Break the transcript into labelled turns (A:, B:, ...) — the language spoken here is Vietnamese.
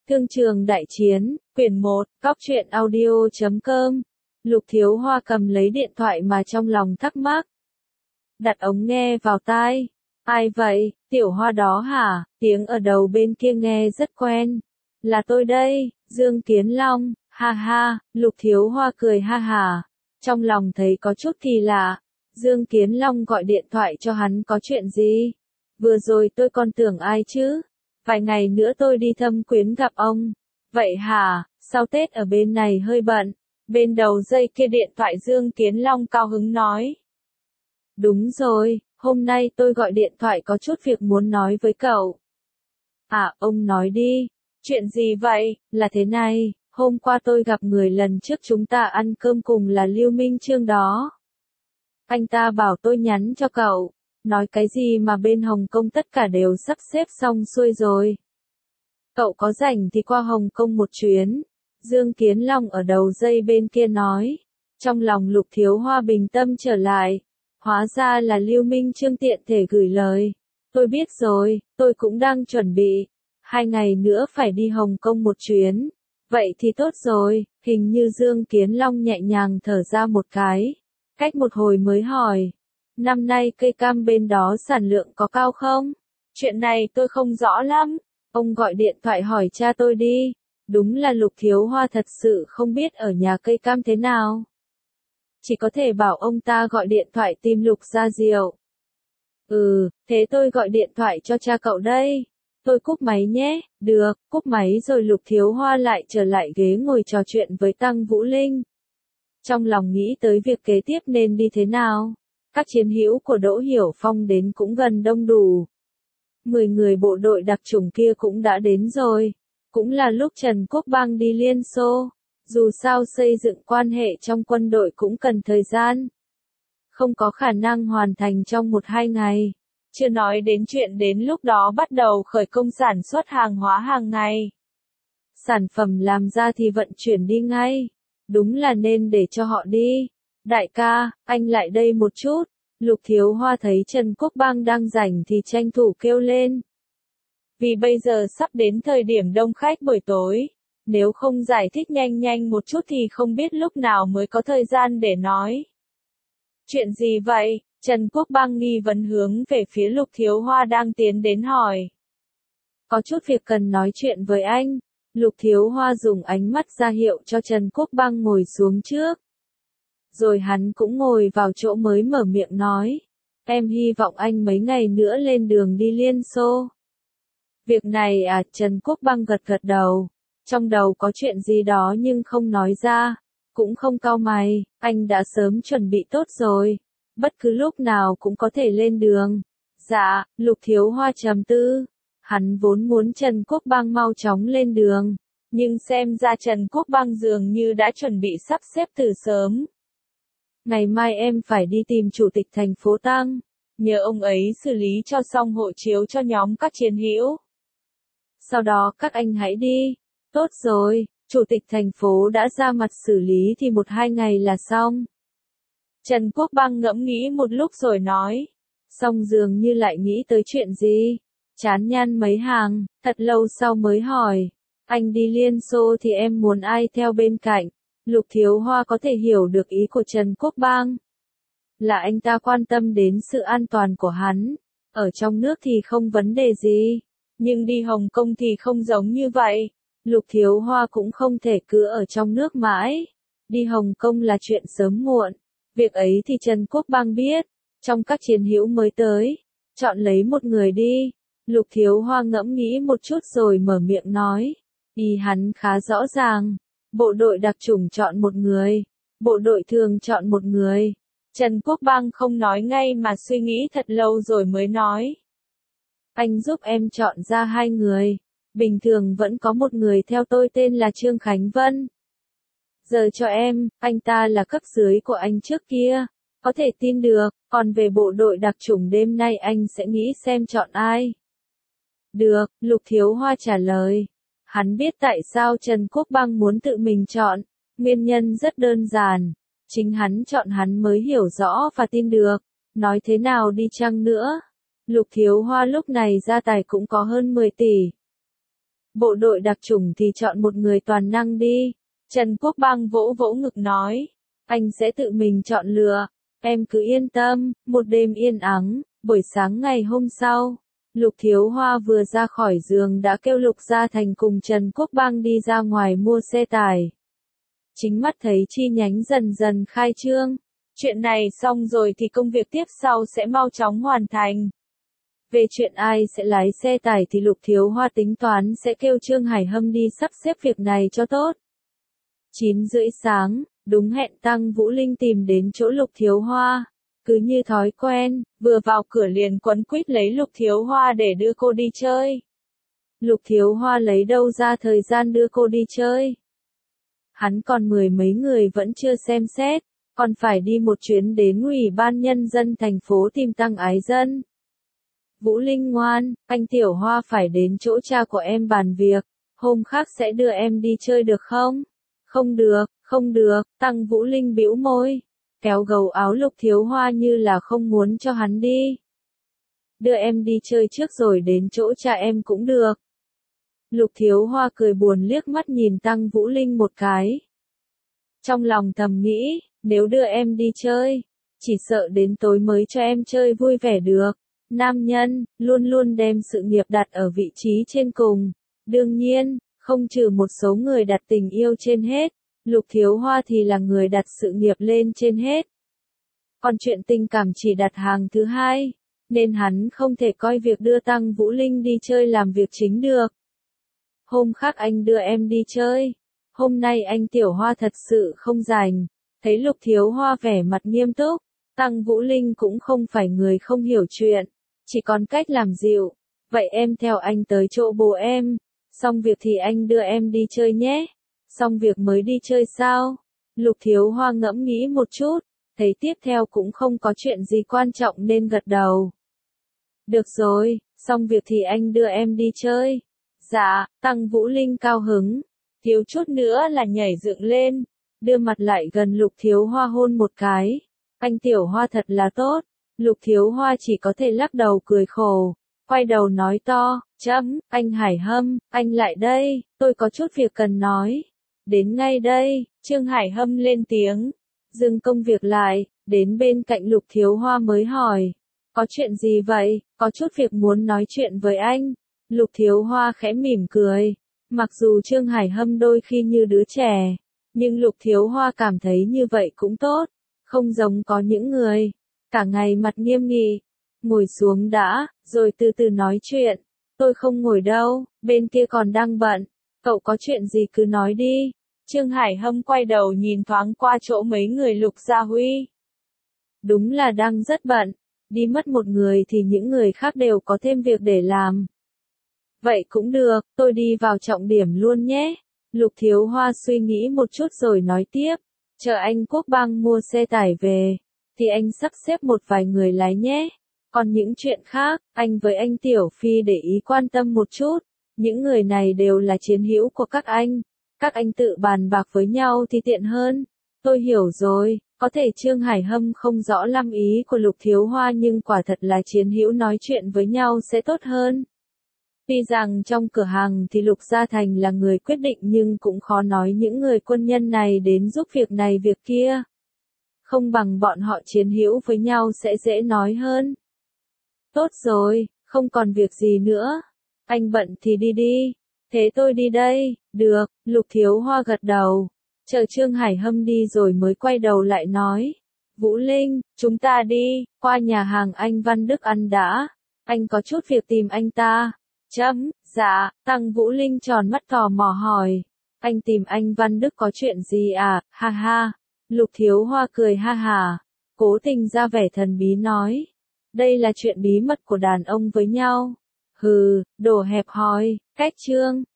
A: Thương trường đại chiến, quyển 1, Cóc truyện audio.com. Lục Thiếu Hoa cầm lấy điện thoại mà trong lòng thắc mắc. Đặt ống nghe vào tai. Ai vậy, Tiểu Hoa đó hả? Tiếng ở đầu bên kia nghe rất quen. Là tôi đây, Dương Kiến Long, ha ha, Lục Thiếu Hoa cười ha ha. Trong lòng thấy có chút kỳ lạ. Dương Kiến Long gọi điện thoại cho hắn có chuyện gì? Vừa rồi tôi còn tưởng ai chứ? Vài ngày nữa tôi đi Thâm Quyến gặp ông. Vậy hả, sau Tết ở bên này hơi bận. Bên đầu dây kia điện thoại Dương Kiến Long cao hứng nói. Đúng rồi, hôm nay tôi gọi điện thoại có chút việc muốn nói với cậu. À, ông nói đi. Chuyện gì vậy? Là thế này, hôm qua tôi gặp người lần trước chúng ta ăn cơm cùng là Lưu Minh Chương đó. Anh ta bảo tôi nhắn cho cậu. Nói cái gì mà bên Hồng Kông tất cả đều sắp xếp xong xuôi rồi. Cậu có rảnh thì qua Hồng Kông một chuyến. Dương Kiến Long ở đầu dây bên kia nói. Trong lòng Lục Thiếu Hoa bình tâm trở lại. Hóa ra là Lưu Minh Chương tiện thể gửi lời. Tôi biết rồi, tôi cũng đang chuẩn bị. 2 ngày nữa phải đi Hồng Kông một chuyến. Vậy thì tốt rồi, hình như Dương Kiến Long nhẹ nhàng thở ra một cái. Cách một hồi mới hỏi. Năm nay cây cam bên đó sản lượng có cao không? Chuyện này tôi không rõ lắm. Ông gọi điện thoại hỏi cha tôi đi. Đúng là Lục Thiếu Hoa thật sự không biết ở nhà cây cam thế nào. Chỉ có thể bảo ông ta gọi điện thoại tìm Lục Gia Diệu. Thế tôi gọi điện thoại cho cha cậu đây. Tôi cúp máy nhé. Được, cúp máy rồi Lục Thiếu Hoa lại trở lại ghế ngồi trò chuyện với Tăng Vũ Linh. Trong lòng nghĩ tới việc kế tiếp nên đi thế nào. Các chiến hữu của Đỗ Hiểu Phong đến cũng gần đông đủ. 10 người bộ đội đặc chủng kia cũng đã đến rồi. Cũng là lúc Trần Quốc Bang đi Liên Xô. Dù sao xây dựng quan hệ trong quân đội cũng cần thời gian. Không có khả năng hoàn thành trong 1-2 ngày. Chưa nói đến chuyện đến lúc đó bắt đầu khởi công sản xuất hàng hóa hàng ngày. Sản phẩm làm ra thì vận chuyển đi ngay. Đúng là nên để cho họ đi. Đại ca, anh lại đây một chút. Lục Thiếu Hoa thấy Trần Quốc Bang đang rảnh thì tranh thủ kêu lên. Vì bây giờ sắp đến thời điểm đông khách buổi tối. Nếu không giải thích nhanh nhanh một chút thì không biết lúc nào mới có thời gian để nói. Chuyện gì vậy? Trần Quốc Bang nghi vấn hướng về phía Lục Thiếu Hoa đang tiến đến hỏi. Có chút việc cần nói chuyện với anh. Lục Thiếu Hoa dùng ánh mắt ra hiệu cho Trần Quốc Bang ngồi xuống trước. Rồi hắn cũng ngồi vào chỗ mới mở miệng nói. Em hy vọng anh mấy ngày nữa lên đường đi Liên Xô. Việc này à, Trần Quốc Bang gật gật đầu. Trong đầu có chuyện gì đó nhưng không nói ra. Cũng không cau mày, anh đã sớm chuẩn bị tốt rồi. Bất cứ lúc nào cũng có thể lên đường. Dạ, Lục Thiếu Hoa trầm tư. Hắn vốn muốn Trần Quốc Bang mau chóng lên đường. Nhưng xem ra Trần Quốc Bang dường như đã chuẩn bị sắp xếp từ sớm. Ngày mai em phải đi tìm chủ tịch thành phố Tăng. Nhờ ông ấy xử lý cho xong hộ chiếu cho nhóm các chiến hữu. Sau đó các anh hãy đi. Tốt rồi, chủ tịch thành phố đã ra mặt xử lý thì 1-2 ngày là xong. Trần Quốc Bang ngẫm nghĩ một lúc rồi nói. Xong dường như lại nghĩ tới chuyện gì. Chán nhăn mấy hàng, thật lâu sau mới hỏi. Anh đi Liên Xô thì em muốn ai theo bên cạnh? Lục Thiếu Hoa có thể hiểu được ý của Trần Quốc Bang. Là anh ta quan tâm đến sự an toàn của hắn. Ở trong nước thì không vấn đề gì. Nhưng đi Hồng Kông thì không giống như vậy. Lục Thiếu Hoa cũng không thể cứ ở trong nước mãi. Đi Hồng Kông là chuyện sớm muộn. Việc ấy thì Trần Quốc Bang biết. Trong các chiến hữu mới tới, chọn lấy một người đi. Lục Thiếu Hoa ngẫm nghĩ một chút rồi mở miệng nói. Ý hắn khá rõ ràng. Bộ đội đặc chủng chọn một người. Bộ đội thường chọn một người. Trần Quốc Bang không nói ngay mà suy nghĩ thật lâu rồi mới nói. Anh giúp em chọn ra 2 người. Bình thường vẫn có một người theo tôi tên là Trương Khánh Vân. Giờ cho em, anh ta là cấp dưới của anh trước kia. Có thể tin được, còn về bộ đội đặc chủng đêm nay anh sẽ nghĩ xem chọn ai. Được, Lục Thiếu Hoa trả lời. Hắn biết tại sao Trần Quốc Bang muốn tự mình chọn. Nguyên nhân rất đơn giản. Chính hắn chọn hắn mới hiểu rõ và tin được. Nói thế nào đi chăng nữa. Lục Thiếu Hoa lúc này gia tài cũng có hơn 10 tỷ. bộ đội đặc chủng thì chọn một người toàn năng đi. Trần Quốc Bang vỗ vỗ ngực nói, anh sẽ tự mình chọn lựa, em cứ yên tâm. Một đêm yên ắng, buổi sáng ngày hôm sau, Lục Thiếu Hoa vừa ra khỏi giường đã kêu Lục Gia Thành cùng Trần Quốc Bang đi ra ngoài mua xe tải. Chính mắt thấy chi nhánh dần dần khai trương. Chuyện này xong rồi thì công việc tiếp sau sẽ mau chóng hoàn thành. Về chuyện ai sẽ lái xe tải thì Lục Thiếu Hoa tính toán sẽ kêu Trương Hải Hâm đi sắp xếp việc này cho tốt. 9:30 sáng, đúng hẹn Tăng Vũ Linh tìm đến chỗ Lục Thiếu Hoa. Cứ như thói quen, vừa vào cửa liền quấn quýt lấy Lục Thiếu Hoa để đưa cô đi chơi. Lục Thiếu Hoa lấy đâu ra thời gian đưa cô đi chơi. Hắn còn 10 mấy người vẫn chưa xem xét, còn phải đi một chuyến đến Ủy ban Nhân dân thành phố tìm Tăng Ái Dân. Vũ Linh ngoan, anh Tiểu Hoa phải đến chỗ cha của em bàn việc, hôm khác sẽ đưa em đi chơi được không? Không được, Tăng Vũ Linh bĩu môi, kéo gầu áo Lục Thiếu Hoa như là không muốn cho hắn đi. Đưa em đi chơi trước rồi đến chỗ cha em cũng được. Lục Thiếu Hoa cười buồn liếc mắt nhìn Tăng Vũ Linh một cái. Trong lòng thầm nghĩ, nếu đưa em đi chơi, chỉ sợ đến tối mới cho em chơi vui vẻ được. Nam nhân, luôn luôn đem sự nghiệp đặt ở vị trí trên cùng. Đương nhiên, không trừ một số người đặt tình yêu trên hết, Lục Thiếu Hoa thì là người đặt sự nghiệp lên trên hết. Còn chuyện tình cảm chỉ đặt hàng thứ hai, nên hắn không thể coi việc đưa Tăng Vũ Linh đi chơi làm việc chính được. Hôm khác anh đưa em đi chơi, hôm nay anh Tiểu Hoa thật sự không rảnh. Thấy Lục Thiếu Hoa vẻ mặt nghiêm túc, Tăng Vũ Linh cũng không phải người không hiểu chuyện, chỉ còn cách làm dịu. Vậy em theo anh tới chỗ bố em, xong việc thì anh đưa em đi chơi nhé. Xong việc mới đi chơi sao? Lục Thiếu Hoa ngẫm nghĩ một chút, thấy tiếp theo cũng không có chuyện gì quan trọng nên gật đầu. Được rồi, xong việc thì anh đưa em đi chơi. Dạ, Tăng Vũ Linh cao hứng, thiếu chút nữa là nhảy dựng lên, đưa mặt lại gần Lục Thiếu Hoa hôn một cái. Anh Tiểu Hoa thật là tốt. Lục Thiếu Hoa chỉ có thể lắc đầu cười khổ, quay đầu nói to, anh Hải Hâm, anh lại đây, tôi có chút việc cần nói. Đến ngay đây, Trương Hải Hâm lên tiếng, dừng công việc lại, đến bên cạnh Lục Thiếu Hoa mới hỏi, có chuyện gì vậy, có chút việc muốn nói chuyện với anh. Lục Thiếu Hoa khẽ mỉm cười, mặc dù Trương Hải Hâm đôi khi như đứa trẻ, nhưng Lục Thiếu Hoa cảm thấy như vậy cũng tốt, không giống có những người cả ngày mặt nghiêm nghị. Ngồi xuống đã, rồi từ từ nói chuyện. Tôi không ngồi đâu, bên kia còn đang bận. Cậu có chuyện gì cứ nói đi. Trương Hải Hâm quay đầu nhìn thoáng qua chỗ mấy người Lục Gia Huy. Đúng là đang rất bận. Đi mất một người thì những người khác đều có thêm việc để làm. Vậy cũng được, tôi đi vào trọng điểm luôn nhé. Lục Thiếu Hoa suy nghĩ một chút rồi nói tiếp. Chờ anh Quốc Bang mua xe tải về, thì anh sắp xếp một vài người lái nhé. Còn những chuyện khác, anh với anh Tiểu Phi để ý quan tâm một chút. Những người này đều là chiến hữu của các anh tự bàn bạc với nhau thì tiện hơn. Tôi hiểu rồi, có thể Trương Hải Hâm không rõ lắm ý của Lục Thiếu Hoa nhưng quả thật là chiến hữu nói chuyện với nhau sẽ tốt hơn. Tuy rằng trong cửa hàng thì Lục Gia Thành là người quyết định nhưng cũng khó nói những người quân nhân này đến giúp việc này việc kia. Không bằng bọn họ chiến hữu với nhau sẽ dễ nói hơn. Tốt rồi, không còn việc gì nữa. Anh bận thì đi đi. Thế tôi đi đây. Được, Lục Thiếu Hoa gật đầu. Chờ Trương Hải Hâm đi rồi mới quay đầu lại nói. Vũ Linh, chúng ta đi, qua nhà hàng anh Văn Đức ăn đã. Anh có chút việc tìm anh ta. Dạ, Tăng Vũ Linh tròn mắt tò mò hỏi. Anh tìm anh Văn Đức có chuyện gì à, ha ha. Lục Thiếu Hoa cười ha ha. Cố tình ra vẻ thần bí nói. Đây là chuyện bí mật của đàn ông với nhau. Hừ, đồ hẹp hòi, cách Trương.